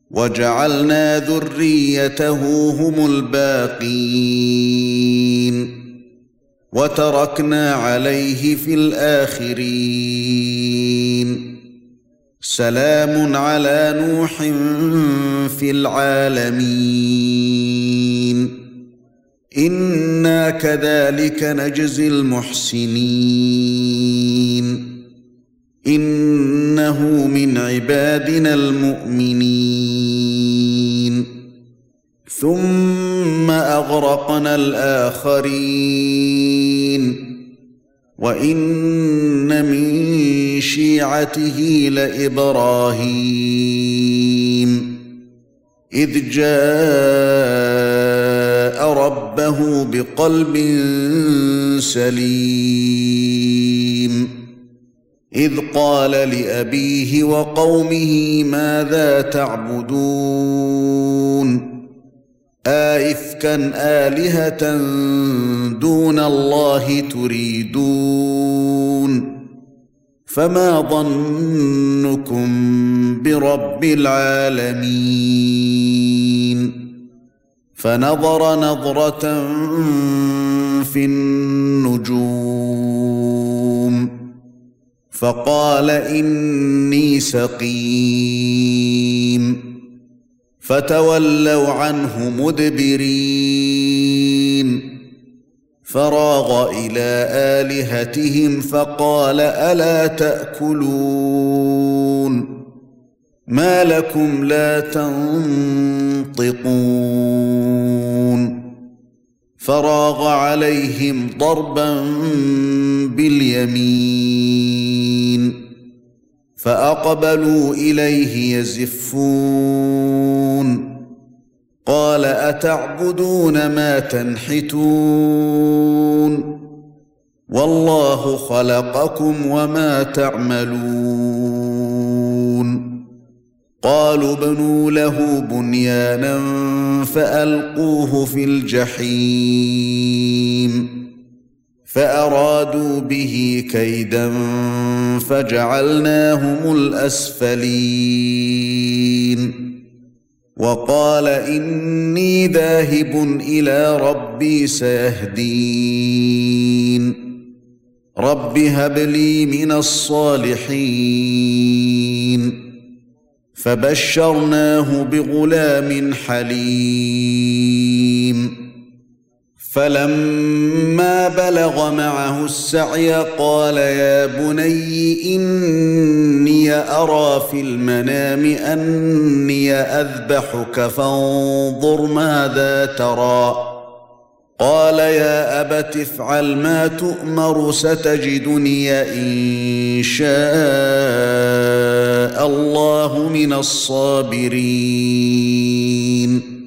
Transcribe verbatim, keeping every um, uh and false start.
وجعلنا ذريته هم الباقين وتركنا عليه في الآخرين سلام على نوح في العالمين إنا كذلك نجزي المحسنين إنه من عبادنا المؤمنين ثم أغرقنا الآخرين وإن من شيعته لإبراهيم إذ جاء ربه بقلب سليم إذ قال لأبيه وقومه ماذا تعبدون آئفكا آلهة دون الله تريدون فما ظنكم برب العالمين فنظر نظرة في النجوم فقال إني سقيم فتولوا عنه مدبرين فراغ إلى آلهتهم فقال ألا تأكلون ما لكم لا تنطقون فراغ عليهم ضربا باليمين فأقبلوا إليه يزفون قال أتعبدون ما تنحتون والله خلقكم وما تعملون قالوا ابنوا له بنيانا فألقوه في الجحيم فأرادوا به كيدا فجعلناهم الأسفلين وقال إني ذاهب إلى ربي سيهدين رب هب لي من الصالحين فبشرناه بغلام حليم فلما بلغ معه السعي قال يا بني إني أرى في المنام أني أذبحك فانظر ماذا ترى قال يا أبت افعل ما تؤمر ستجدني إن شاء الله من الصابرين